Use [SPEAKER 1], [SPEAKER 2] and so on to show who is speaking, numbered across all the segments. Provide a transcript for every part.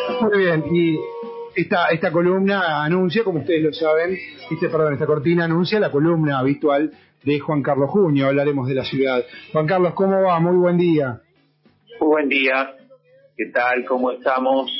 [SPEAKER 1] Muy bien, y esta columna anuncia, como ustedes lo saben, esta cortina anuncia la columna habitual de Juan Carlos Junio. Hablaremos de la ciudad. Juan Carlos, ¿cómo va? Muy buen día.
[SPEAKER 2] Muy buen día. ¿Qué tal? ¿Cómo estamos?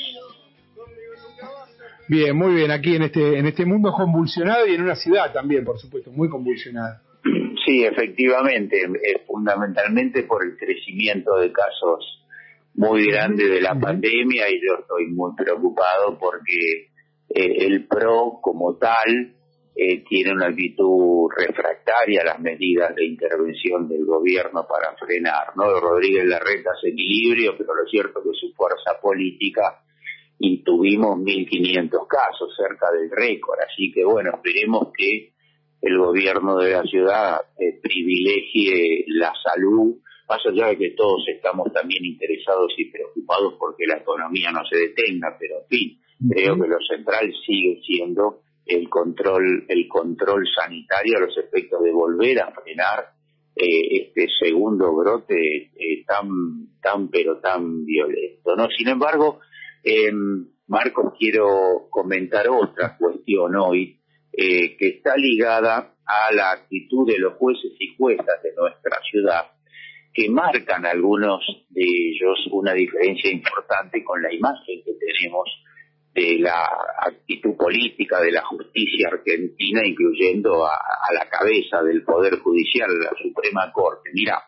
[SPEAKER 1] Bien, muy bien. Aquí en este mundo convulsionado y en una ciudad también, por supuesto, muy convulsionada.
[SPEAKER 2] Sí, efectivamente, fundamentalmente por el crecimiento de casos muy grande de la pandemia, y yo estoy muy preocupado porque el PRO como tal tiene una actitud refractaria a las medidas de intervención del gobierno para frenar, ¿no? Rodríguez Larreta hace equilibrio, pero lo cierto es que su fuerza política, y tuvimos 1.500 casos, cerca del récord, así que bueno, esperemos que el gobierno de la ciudad privilegie la salud, más allá de que todos estamos también interesados y preocupados porque la economía no se detenga, pero en fin, creo que lo central sigue siendo el control sanitario a los efectos de volver a frenar este segundo brote tan violento, ¿no? Sin embargo, Marcos, quiero comentar otra cuestión hoy que está ligada a la actitud de los jueces y juezas de nuestra ciudad, que marcan algunos de ellos una diferencia importante con la imagen que tenemos de la actitud política de la justicia argentina, incluyendo a la cabeza del Poder Judicial, la Suprema Corte. Mirá,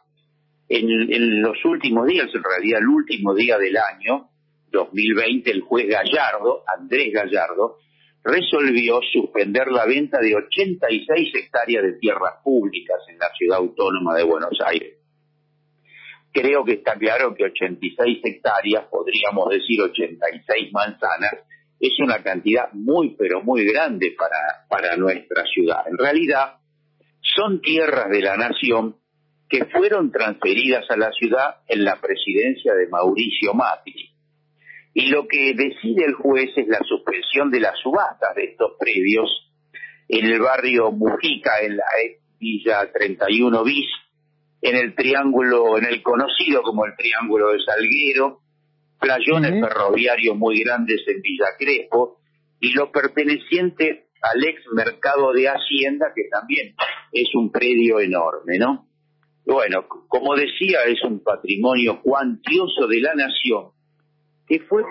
[SPEAKER 2] en los últimos días, en realidad el último día del año 2020, el juez Andrés Gallardo, resolvió suspender la venta de 86 hectáreas de tierras públicas en la ciudad autónoma de Buenos Aires. Creo que está claro que 86 hectáreas, podríamos decir 86 manzanas, es una cantidad muy, pero muy grande para nuestra ciudad. En realidad, son tierras de la nación que fueron transferidas a la ciudad en la presidencia de Mauricio Macri. Y lo que decide el juez es la suspensión de las subastas de estos predios en el barrio Mujica, en la Villa 31 bis, en el conocido como el Triángulo de Salguero, playones ferroviarios muy grandes en Villa Crespo, y lo perteneciente al ex mercado de Hacienda, que también es un predio enorme, ¿no? Bueno, como decía, es un patrimonio cuantioso de la nación, que fue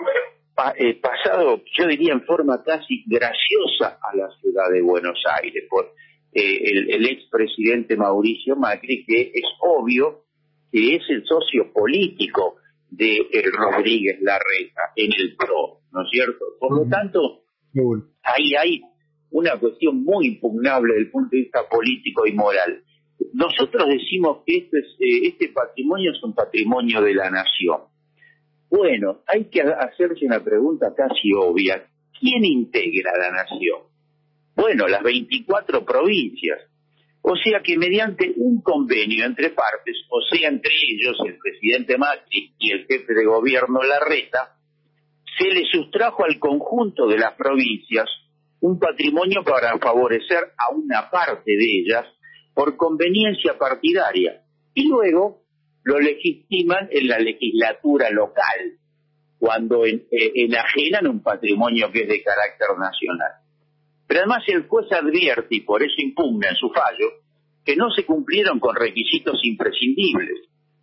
[SPEAKER 2] pasado, yo diría, en forma casi graciosa a la ciudad de Buenos Aires por el expresidente Mauricio Macri, que es obvio que es el socio político de Rodríguez Larreta en el PRO, ¿no es cierto? Por lo tanto, ahí hay una cuestión muy impugnable desde el punto de vista político y moral. Nosotros decimos que este patrimonio es un patrimonio de la nación. Bueno, hay que hacerse una pregunta casi obvia. ¿Quién integra la nación? Bueno, las 24 provincias. O sea que mediante un convenio entre partes, o sea, entre ellos el presidente Macri y el jefe de gobierno Larreta, se le sustrajo al conjunto de las provincias un patrimonio para favorecer a una parte de ellas por conveniencia partidaria. Y luego lo legitiman en la legislatura local, cuando enajenan un patrimonio que es de carácter nacional. Pero además el juez advierte, y por eso impugna en su fallo, que no se cumplieron con requisitos imprescindibles,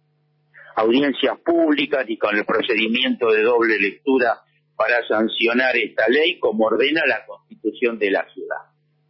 [SPEAKER 2] audiencias públicas y con el procedimiento de doble lectura para sancionar esta ley, como ordena la Constitución de la ciudad.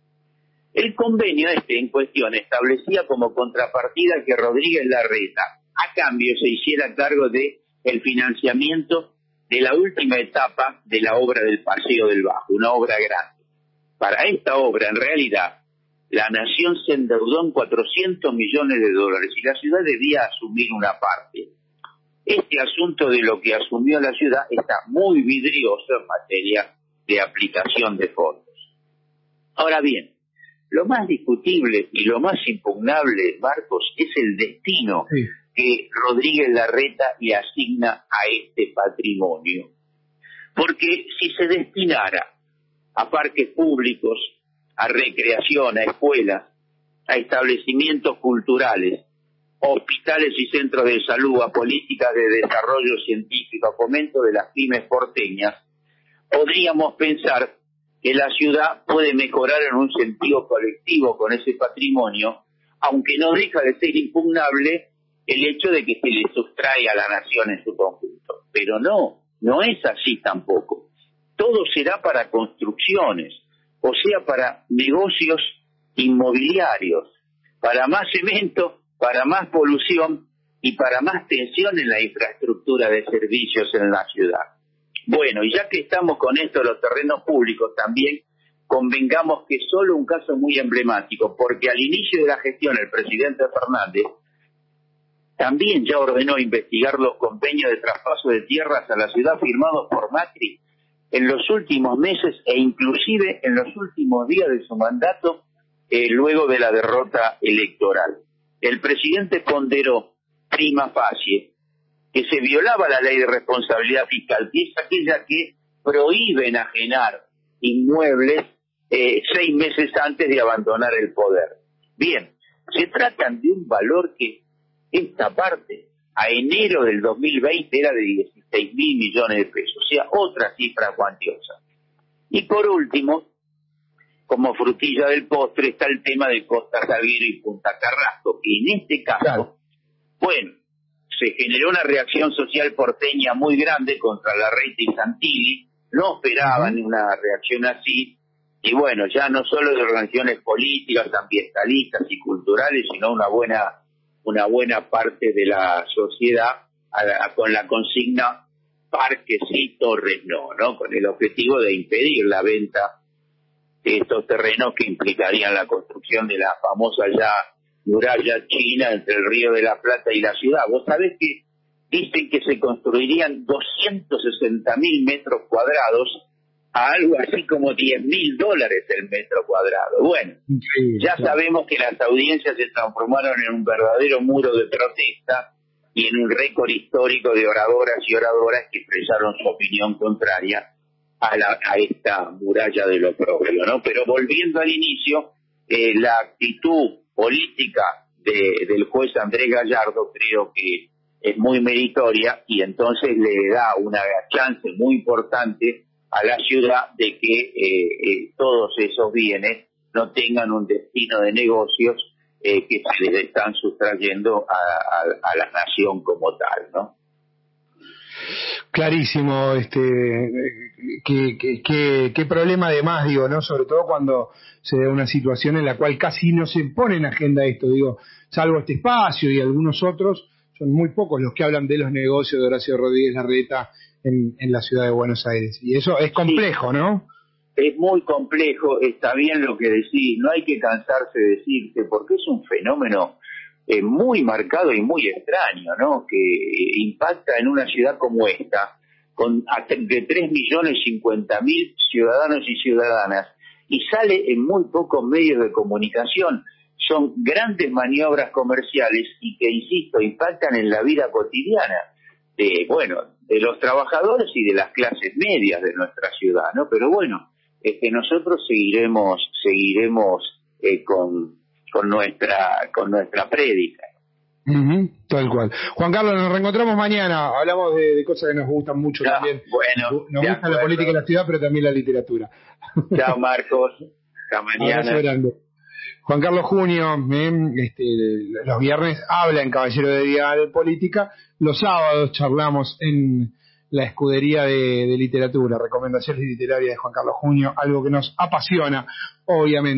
[SPEAKER 2] El convenio en cuestión establecía como contrapartida que Rodríguez Larreta, a cambio, se hiciera cargo de el financiamiento de la última etapa de la obra del Paseo del Bajo, una obra grande. Para esta obra, en realidad, la nación se endeudó en $400 millones y la ciudad debía asumir una parte. Este asunto de lo que asumió la ciudad está muy vidrioso en materia de aplicación de fondos. Ahora bien, lo más discutible y lo más impugnable, Marcos, es el destino que Rodríguez Larreta le asigna a este patrimonio. Porque si se destinara a parques públicos, a recreación, a escuelas, a establecimientos culturales, hospitales y centros de salud, a políticas de desarrollo científico, a fomento de las pymes porteñas, podríamos pensar que la ciudad puede mejorar en un sentido colectivo con ese patrimonio, aunque no deja de ser impugnable el hecho de que se le sustrae a la nación en su conjunto. Pero no es así tampoco. Todo será para construcciones, o sea, para negocios inmobiliarios, para más cemento, para más polución y para más tensión en la infraestructura de servicios en la ciudad. Bueno, y ya que estamos con esto de los terrenos públicos, también convengamos que solo un caso muy emblemático, porque al inicio de la gestión el presidente Fernández también ya ordenó investigar los convenios de traspaso de tierras a la ciudad firmados por Macri en los últimos meses e inclusive en los últimos días de su mandato, luego de la derrota electoral. El presidente ponderó prima facie que se violaba la ley de responsabilidad fiscal, que es aquella que prohíbe enajenar inmuebles 6 meses antes de abandonar el poder. Bien, se tratan de un valor que esta parte a enero del 2020 era de 16.000 millones de pesos, o sea, otra cifra cuantiosa. Y por último, como frutilla del postre, está el tema de Costa Salguero y Punta Carrasco, que en este caso, bueno, se generó una reacción social porteña muy grande contra Larreta y Santilli, no esperaban una reacción así, y bueno, ya no solo de organizaciones políticas, ambientalistas y culturales, sino una buena parte de la sociedad con la consigna parques sí, torres no, con el objetivo de impedir la venta de estos terrenos que implicarían la construcción de la famosa ya muralla china entre el Río de la Plata y la ciudad. Vos sabés que dicen que se construirían 260.000 metros cuadrados a algo así como $10.000 el metro cuadrado. Bueno, ya sabemos que las audiencias se transformaron en un verdadero muro de protesta y en un récord histórico de oradoras y oradoras que expresaron su opinión contraria a esta muralla del oprobio, ¿no? Pero volviendo al inicio, la actitud política del juez Andrés Gallardo creo que es muy meritoria y entonces le da una chance muy importante a la ciudad de que todos esos bienes no tengan un destino de negocios que se les están sustrayendo a la nación como tal, ¿no?
[SPEAKER 1] Clarísimo, qué problema además, digo, ¿no? Sobre todo cuando se da una situación en la cual casi no se pone en agenda esto, digo, salvo este espacio y algunos otros, son muy pocos los que hablan de los negocios de Horacio Rodríguez Larreta en la ciudad de Buenos Aires. Y eso es complejo, ¿no?
[SPEAKER 2] Es muy complejo, está bien lo que decís, no hay que cansarse de decirte, porque es un fenómeno muy marcado y muy extraño, ¿no? Que impacta en una ciudad como esta, con de 3.050.000 ciudadanos y ciudadanas, y sale en muy pocos medios de comunicación. Son grandes maniobras comerciales y que, insisto, impactan en la vida cotidiana de los trabajadores y de las clases medias de nuestra ciudad, ¿no? Pero bueno, nosotros seguiremos con nuestra prédica.
[SPEAKER 1] Tal cual. Juan Carlos, nos reencontramos mañana. Hablamos de cosas que nos gustan mucho también.
[SPEAKER 2] Bueno,
[SPEAKER 1] nos gusta la política de la ciudad, pero también la literatura.
[SPEAKER 2] Chao, Marcos. Hasta mañana.
[SPEAKER 1] Juan Carlos Junio, los viernes habla en Caballero de Día de Política. Los sábados charlamos en la escudería de literatura, recomendaciones literarias de Juan Carlos Junio, algo que nos apasiona, obviamente.